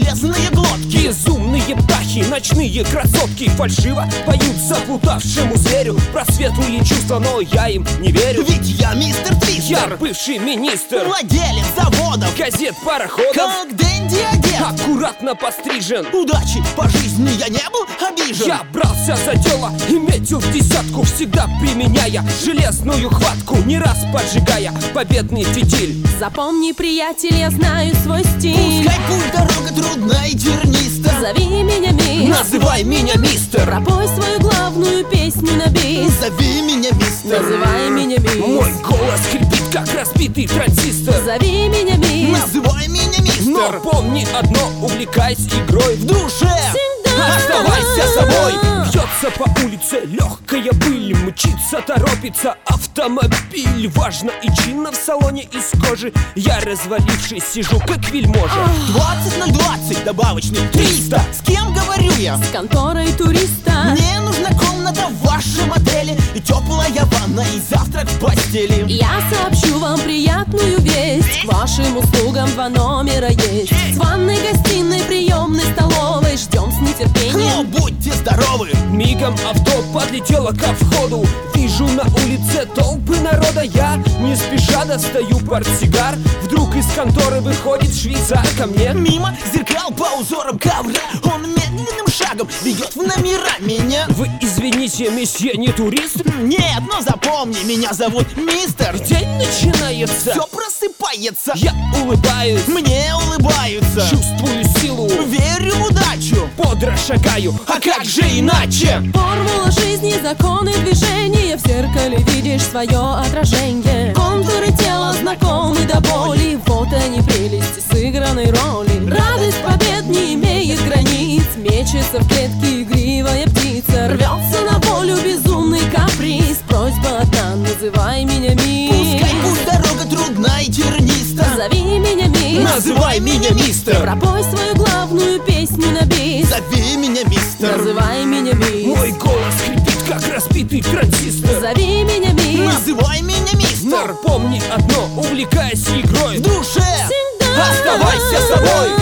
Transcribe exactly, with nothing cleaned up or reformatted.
железные глотки. Безумные птахи, ночные красотки фальшиво поют заплутавшему зверю про светлые чувства, но я им не верю. Ведь я мистер Твистер, я бывший министр, владелец заводов, газет, пароходов, как Дэнди одет, аккуратно пострижен. Удачи по жизни я не был обижен. Я брался за дело и метил в десятку, всегда применяя железную хватку, не раз поджигая победный фитиль. Запомни, приятель, я знаю свой стиль. Пускай путь дорога трудна и терниста, Зови меня мистер, называй меня мистер. пропой свою главную песню на бис. зови меня мистер, Называй меня мистер. Мой голос хрипит, как разбитый транзистор. Зови меня мистер, называй меня мистер. Но помни одно, увлекайся игрой в душе. всегда Оставайся собой. Бьется по улице легкая пыль, мчится, торопится автомобиль. Важно и чинно в салоне из кожи я, развалившись, сижу как вельможа. Двадцать ноль двадцать, добавочный триста. С кем говорю я? с конторой туриста. Мне нужна комната в вашем отеле, и теплая ванна, и завтрак в постели. Я сообщу вам приятную весть. К вашим услугам два номера есть. С ванной, гостиной, приемной, столовой. Ждем с Но нетерпением. будьте здоровы. Мигом авто подлетело ко входу. Вижу на улице толпы народа. Я не спеша достаю портсигар. Вдруг из конторы выходит швейцар ко мне. Мимо зеркал по узорам ковра он медленным шагом ведет в номера меня. Вы извините, месье, не турист? Нет, но запомни, меня зовут мистер. День начинается. Все просыпается. Я улыбаюсь, Мне улыбаются. чувствую силу, Верю в удачу. бодро шагаю. А как же иначе? Формула жизни, законы движения. В зеркале видишь свое отражение. Контуры тела знакомы до боли. Вот они, прелести сыгранной роли. Радость побед не имеет границ. Мечется в клетке игривая птица. Рвется на волю безумный каприз. Просьба одна, называй меня Пускай мисс. пусть дорога трудна и терниста, Зови меня мисс. Называй меня мистер. Пропой свою главную песню на бис. зови меня мистер. Называй меня мисс. Мой голос хрипит, как разбитый транзистор. Зови меня мисс. Называй меня мистер. Но помни одно, увлекайся игрой В душе Всегда оставайся собой.